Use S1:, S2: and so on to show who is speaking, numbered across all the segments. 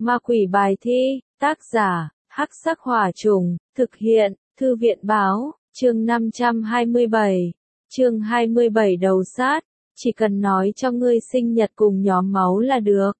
S1: Ma quỷ bài thi, tác giả, Hắc Sắc Hỏa Trùng, thực hiện, Thư viện Báo, chương 527, chương 27 đầu sát, chỉ cần nói cho ngươi sinh nhật cùng nhóm máu là được.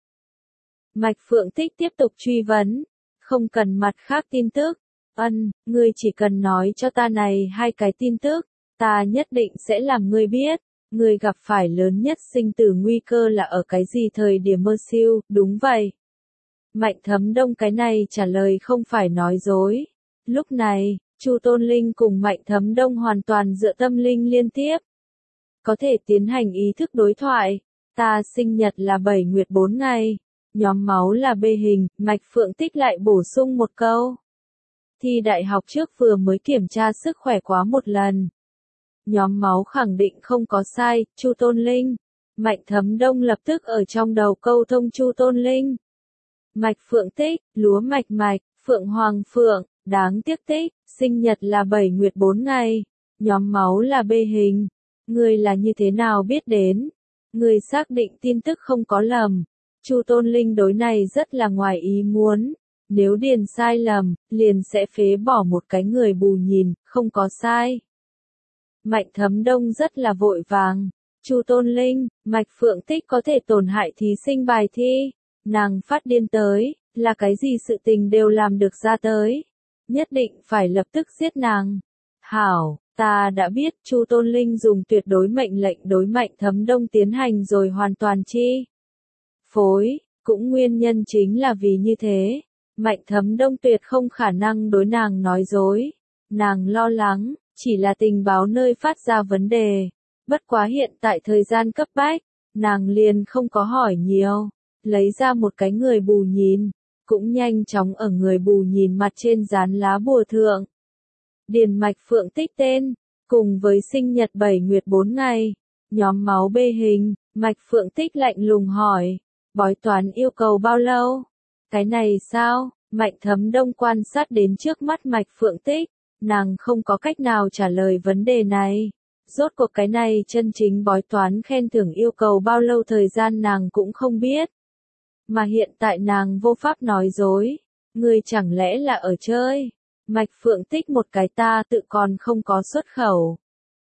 S1: Mạch Phượng Tích tiếp tục truy vấn, không cần mặt khác tin tức, ngươi chỉ cần nói cho ta này hai cái tin tức, ta nhất định sẽ làm ngươi biết, ngươi gặp phải lớn nhất sinh tử nguy cơ là ở cái gì thời điểm mơ siêu, đúng vậy. Mạnh Thấm Đông cái này trả lời không phải nói dối. Lúc này, Chu Tôn Linh cùng Mạnh Thấm Đông hoàn toàn dựa tâm linh liên tiếp. Có thể tiến hành ý thức đối thoại. Ta sinh nhật là 7 nguyệt 4 ngày. Nhóm máu là B hình, Mạch Phượng Tích lại bổ sung một câu. Thi đại học trước vừa mới kiểm tra sức khỏe quá một lần. Nhóm máu khẳng định không có sai, Chu Tôn Linh. Mạnh Thấm Đông lập tức ở trong đầu câu thông Chu Tôn Linh. Mạch Phượng Tích, lúa mạch, Phượng Hoàng Phượng, đáng tiếc tích, sinh nhật là 7 nguyệt 4 ngày, nhóm máu là B hình. Ngươi là như thế nào biết đến? Ngươi xác định tin tức không có lầm. Chu Tôn Linh đối này rất là ngoài ý muốn. Nếu điền sai lầm, liền sẽ phế bỏ một cái người bù nhìn, không có sai. Mạnh Thấm Đông rất là vội vàng. Chu Tôn Linh, Mạch Phượng Tích có thể tổn hại thí sinh bài thi. Nàng phát điên tới, là cái gì sự tình đều làm được ra tới. Nhất định phải lập tức giết nàng. Hảo, ta đã biết, Chu Tôn Linh dùng tuyệt đối mệnh lệnh đối Mạnh Thấm Đông tiến hành rồi hoàn toàn chi phối, cũng nguyên nhân chính là vì như thế. Mạnh Thấm Đông tuyệt không khả năng đối nàng nói dối. Nàng lo lắng, chỉ là tình báo nơi phát ra vấn đề. Bất quá hiện tại thời gian cấp bách, nàng liền không có hỏi nhiều. Lấy ra một cái người bù nhìn, cũng nhanh chóng ở người bù nhìn mặt trên dán lá bùa thượng. Điền Mạch Phượng Tích tên, cùng với sinh nhật 7 nguyệt 4 ngày, nhóm máu B hình, Mạch Phượng Tích lạnh lùng hỏi, bói toán yêu cầu bao lâu? Cái này sao? Mạnh Thấm Đông quan sát đến trước mắt Mạch Phượng Tích, nàng không có cách nào trả lời vấn đề này. Rốt cuộc cái này chân chính bói toán khen thưởng yêu cầu bao lâu thời gian nàng cũng không biết. Mà hiện tại nàng vô pháp nói dối. Ngươi chẳng lẽ là ở chơi? Mạch Phượng Tích một cái ta tự còn không có xuất khẩu.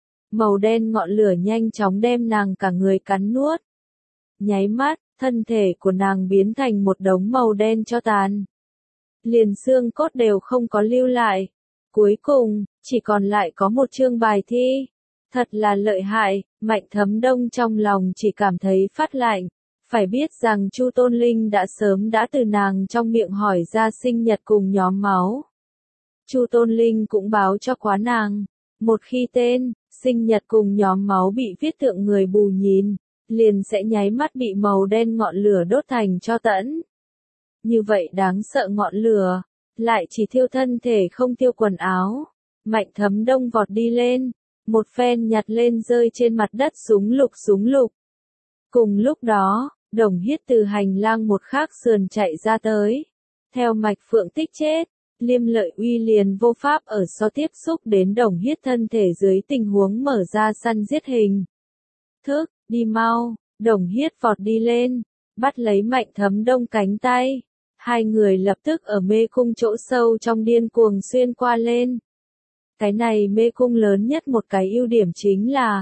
S1: Màu đen ngọn lửa nhanh chóng đem nàng cả người cắn nuốt. Nháy mắt, thân thể của nàng biến thành một đống màu đen cho tàn. Liền xương cốt đều không có lưu lại. Cuối cùng, chỉ còn lại có một chương bài thi. Thật là lợi hại, Mạnh Thấm Đông trong lòng chỉ cảm thấy phát lạnh. Phải biết rằng Chu Tôn Linh đã sớm đã từ nàng trong miệng hỏi ra sinh nhật cùng nhóm máu. Chu Tôn Linh cũng báo cho quá nàng. Một khi tên, sinh nhật cùng nhóm máu bị viết thượng người bù nhìn, liền sẽ nháy mắt bị màu đen ngọn lửa đốt thành tro tẫn. Như vậy đáng sợ ngọn lửa, lại chỉ thiêu thân thể không thiêu quần áo. Mạnh Thấm Đông vọt đi lên, một phen nhặt lên rơi trên mặt đất súng lục. Cùng lúc đó, Đồng Hiết từ hành lang một khác sườn chạy ra tới. Theo Mạch Phượng Tích chết, Liêm Lợi Uy liền vô pháp ở so tiếp xúc đến Đồng Hiết thân thể dưới tình huống mở ra săn giết hình. Thức, đi mau, Đồng Hiết vọt đi lên, bắt lấy Mạnh Thấm Đông cánh tay. Hai người lập tức ở mê cung chỗ sâu trong điên cuồng xuyên qua lên. Cái này mê cung lớn nhất một cái ưu điểm chính là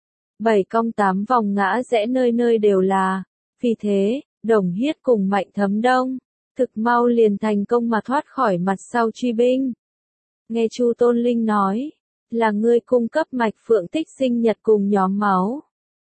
S1: 7 cong 8 vòng ngã rẽ nơi nơi đều là. Vì thế, Đồng Hiết cùng Mạnh Thấm Đông, thực mau liền thành công mà thoát khỏi mặt sau truy binh. Nghe Chu Tôn Linh nói, là ngươi cung cấp Mạch Phượng Tích sinh nhật cùng nhóm máu.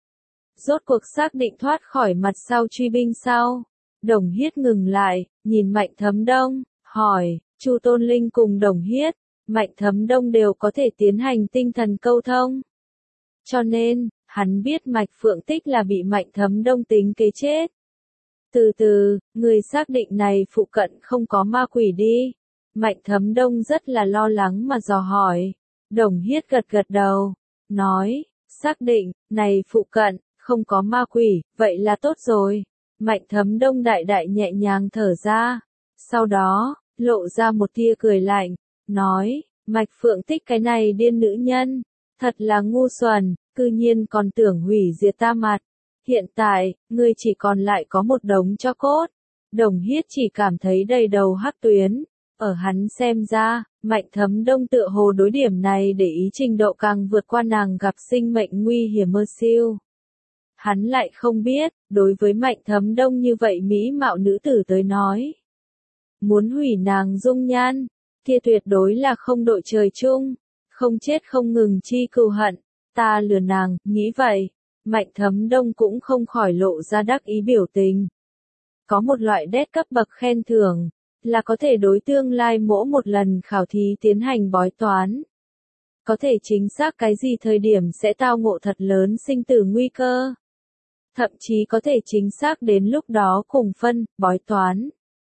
S1: Rốt cuộc xác định thoát khỏi mặt sau truy binh sau. Đồng Hiết ngừng lại, nhìn Mạnh Thấm Đông, hỏi, Chu Tôn Linh cùng Đồng Hiết, Mạnh Thấm Đông đều có thể tiến hành tinh thần câu thông. Cho nên, hắn biết Mạch Phượng Tích là bị Mạnh Thấm Đông tính kế chết. Từ từ, người xác định này phụ cận không có ma quỷ đi. Mạnh Thấm Đông rất là lo lắng mà dò hỏi. Đồng Hiết gật đầu, nói, xác định, này phụ cận, không có ma quỷ, vậy là tốt rồi. Mạnh Thấm Đông đại nhẹ nhàng thở ra. Sau đó, lộ ra một tia cười lạnh, nói, Mạch Phượng Tích cái này điên nữ nhân, thật là ngu xuẩn, cư nhiên còn tưởng hủy diệt ta mặt. Hiện tại, ngươi chỉ còn lại có một đống tro cốt. Đồng Hiết chỉ cảm thấy đầy đầu hắc tuyến. Ở hắn xem ra, Mạnh Thấm Đông tựa hồ đối điểm này để ý trình độ càng vượt qua nàng gặp sinh mệnh nguy hiểm mơ siêu. Hắn lại không biết, đối với Mạnh Thấm Đông như vậy mỹ mạo nữ tử tới nói. Muốn hủy nàng dung nhan, kia tuyệt đối là không đội trời chung, không chết không ngừng chi cừu hận, ta lừa nàng, nghĩ vậy, Mạnh Thấm Đông cũng không khỏi lộ ra đắc ý biểu tình. Có một loại đét cấp bậc khen thưởng, là có thể đối tương lai mỗi một lần khảo thí tiến hành bói toán. Có thể chính xác cái gì thời điểm sẽ tao ngộ thật lớn sinh tử nguy cơ. Thậm chí có thể chính xác đến lúc đó cùng phân, bói toán.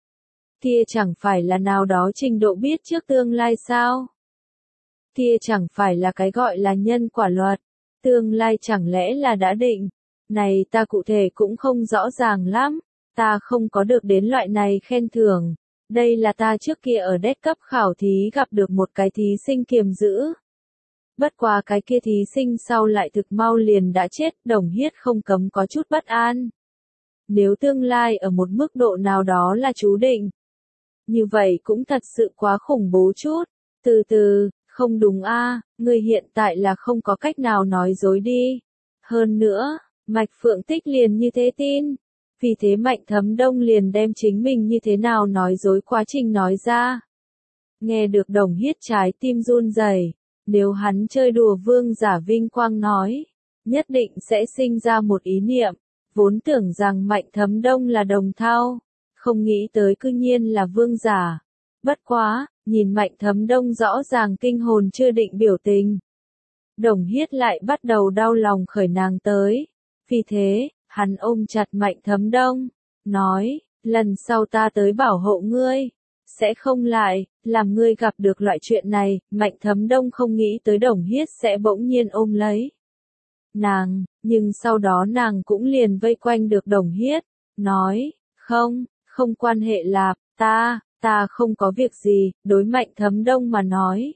S1: Kia chẳng phải là nào đó trình độ biết trước tương lai sao? Kia chẳng phải là cái gọi là nhân quả luật. Tương lai chẳng lẽ là đã định? Này ta cụ thể cũng không rõ ràng lắm. Ta không có được đến loại này khen thưởng. Đây là ta trước kia ở đét cấp khảo thí gặp được một cái thí sinh kiềm giữ. Bất quá cái kia thí sinh sau lại thực mau liền đã chết, Đồng Hiết không cấm có chút bất an. Nếu tương lai ở một mức độ nào đó là chú định. Như vậy cũng thật sự quá khủng bố chút. Từ từ, không đúng a, người hiện tại là không có cách nào nói dối đi. Hơn nữa, Mạch Phượng Tích liền như thế tin. Vì thế Mạnh Thấm Đông liền đem chính mình như thế nào nói dối quá trình nói ra. Nghe được Đồng Hiết trái tim run rẩy, nếu hắn chơi đùa vương giả vinh quang nói, nhất định sẽ sinh ra một ý niệm, vốn tưởng rằng Mạnh Thấm Đông là đồng thau, không nghĩ tới cư nhiên là vương giả. Bất quá, nhìn Mạnh Thấm Đông rõ ràng kinh hồn chưa định biểu tình. Đồng Hiết lại bắt đầu đau lòng khởi nàng tới. Vì thế, hắn ôm chặt Mạnh Thấm Đông, nói, lần sau ta tới bảo hộ ngươi, sẽ không lại, làm ngươi gặp được loại chuyện này. Mạnh Thấm Đông không nghĩ tới Đồng Hiết sẽ bỗng nhiên ôm lấy nàng, nhưng sau đó nàng cũng liền vây quanh được Đồng Hiết, nói, không quan hệ lạp, ta không có việc gì. Đối Mạnh Thấm Đông mà nói,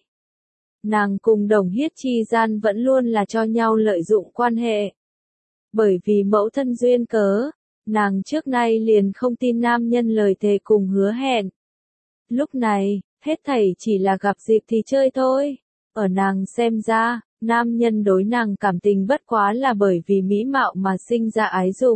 S1: nàng cùng Đồng Hiết chi gian vẫn luôn là cho nhau lợi dụng quan hệ. Bởi vì mẫu thân duyên cớ, nàng trước nay liền không tin nam nhân lời thề cùng hứa hẹn. Lúc này, hết thảy chỉ là gặp dịp thì chơi thôi. Ở nàng xem ra, nam nhân đối nàng cảm tình bất quá là bởi vì mỹ mạo mà sinh ra ái dục.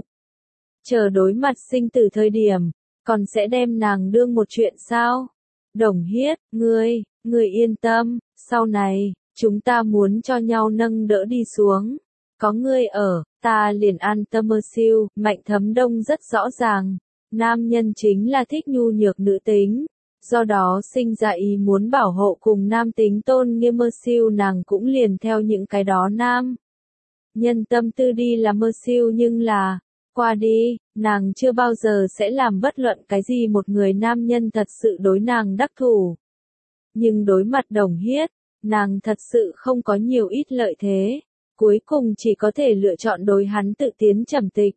S1: Chờ đối mặt sinh tử thời điểm, còn sẽ đem nàng đương một chuyện sao? Đồng Hiết, ngươi yên tâm, sau này, chúng ta muốn cho nhau nâng đỡ đi xuống. Có ngươi ở, ta liền an tâm mơ siêu. Mạnh Thấm Đông rất rõ ràng, nam nhân chính là thích nhu nhược nữ tính. Do đó sinh ra ý muốn bảo hộ cùng nam tính tôn nghiêm mơ siêu, nàng cũng liền theo những cái đó nam nhân tâm tư đi là mơ siêu, nhưng là, qua đi, nàng chưa bao giờ sẽ làm bất luận cái gì một người nam nhân thật sự đối nàng đắc thủ. Nhưng đối mặt Đồng Hiết, nàng thật sự không có nhiều ít lợi thế, cuối cùng chỉ có thể lựa chọn đối hắn tự tiến trầm tịch.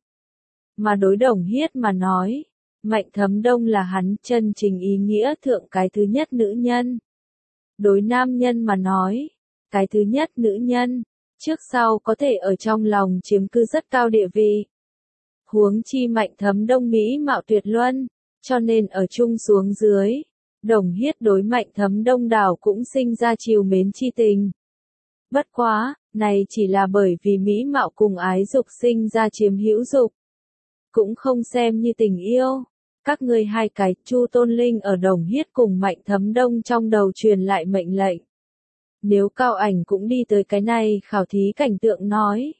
S1: Mà đối Đồng Hiết mà nói, Mạnh Thấm Đông là hắn chân chính ý nghĩa thượng cái thứ nhất nữ nhân. Đối nam nhân mà nói, cái thứ nhất nữ nhân, trước sau có thể ở trong lòng chiếm cư rất cao địa vị. Huống chi Mạnh Thấm Đông mỹ mạo tuyệt luân, cho nên ở chung xuống dưới, Đồng Hiết đối Mạnh Thấm Đông đảo cũng sinh ra trìu mến chi tình. Bất quá, này chỉ là bởi vì mỹ mạo cùng ái dục sinh ra chiếm hữu dục, cũng không xem như tình yêu. Các ngươi hai cái, Chu Tôn Linh ở Đồng Hiết cùng Mạnh Thấm Đông trong đầu truyền lại mệnh lệnh. Nếu Cao Ảnh cũng đi tới cái này khảo thí cảnh tượng nói,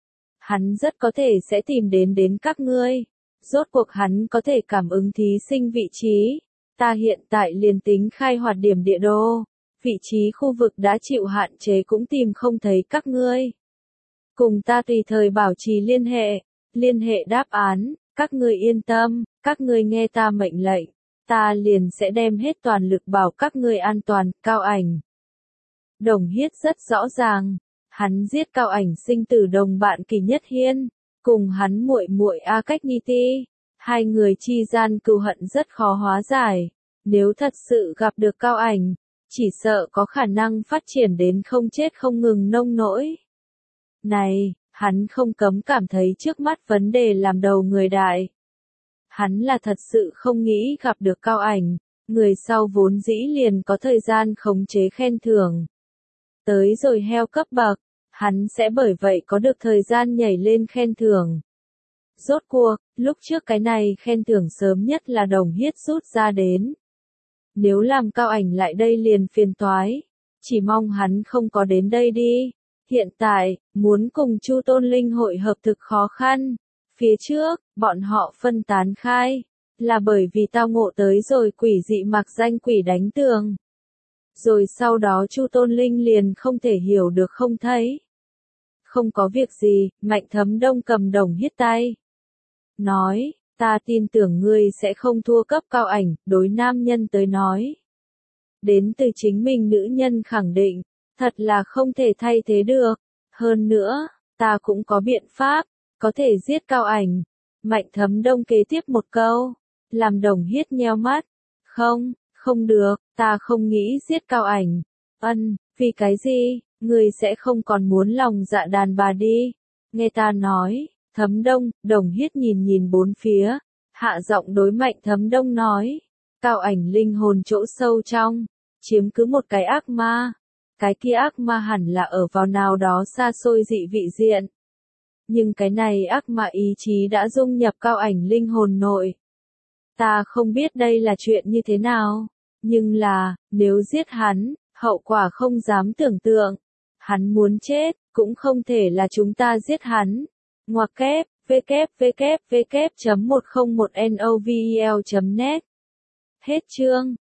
S1: hắn rất có thể sẽ tìm đến các ngươi. Rốt cuộc hắn có thể cảm ứng thí sinh vị trí. Ta hiện tại liền tính khai hoạt điểm địa đồ, vị trí khu vực đã chịu hạn chế cũng tìm không thấy các ngươi. Cùng ta tùy thời bảo trì liên hệ đáp án, các ngươi yên tâm, các ngươi nghe ta mệnh lệnh, ta liền sẽ đem hết toàn lực bảo các ngươi an toàn. Cao Ảnh. Đồng Hiết rất rõ ràng, hắn giết Cao Ảnh sinh tử đồng bạn Kỳ Nhất Hiên, cùng hắn muội muội A Cách Nhi Ti, hai người chi gian cừu hận rất khó hóa giải. Nếu thật sự gặp được Cao Ảnh, chỉ sợ có khả năng phát triển đến không chết không ngừng nông nỗi. Này, hắn không cấm cảm thấy trước mắt vấn đề làm đầu người đại. Hắn là thật sự không nghĩ gặp được Cao Ảnh, người sau vốn dĩ liền có thời gian khống chế khen thưởng. Tới rồi heo cấp bậc, hắn sẽ bởi vậy có được thời gian nhảy lên khen thưởng. Rốt cuộc, lúc trước cái này khen thưởng sớm nhất là Đồng Hiết rút ra đến. Nếu làm Cao Ảnh lại đây liền phiền toái, chỉ mong hắn không có đến đây đi. Hiện tại, muốn cùng Chu Tôn Linh hội hợp thực khó khăn. Phía trước, bọn họ phân tán khai, là bởi vì tao ngộ tới rồi quỷ dị mặc danh quỷ đánh tường. Rồi sau đó Chu Tôn Linh liền không thể hiểu được không thấy. Không có việc gì, Mạnh Thấm Đông cầm Đồng Hiết tay. Nói, ta tin tưởng ngươi sẽ không thua cấp Cao Ảnh, đối nam nhân tới nói. Đến từ chính mình nữ nhân khẳng định, thật là không thể thay thế được. Hơn nữa, ta cũng có biện pháp, có thể giết Cao Ảnh. Mạnh Thấm Đông kế tiếp một câu, làm Đồng Hiết nheo mắt. Không, không được, ta không nghĩ giết Cao Ảnh. Vì cái gì, ngươi sẽ không còn muốn lòng dạ đàn bà đi. Nghe ta nói, Thấm Đông, Đồng Hiết nhìn nhìn bốn phía, hạ giọng đối Mạnh Thấm Đông nói. Cao Ảnh linh hồn chỗ sâu trong, chiếm cứ một cái ác ma. Cái kia ác ma hẳn là ở vào nào đó xa xôi dị vị diện. Nhưng cái này ác ma ý chí đã dung nhập Cao Ảnh linh hồn nội. Ta không biết đây là chuyện như thế nào, nhưng là, nếu giết hắn, hậu quả không dám tưởng tượng. Hắn muốn chết, cũng không thể là chúng ta giết hắn. Ngoặc kép, www.101novel.net. Hết chương.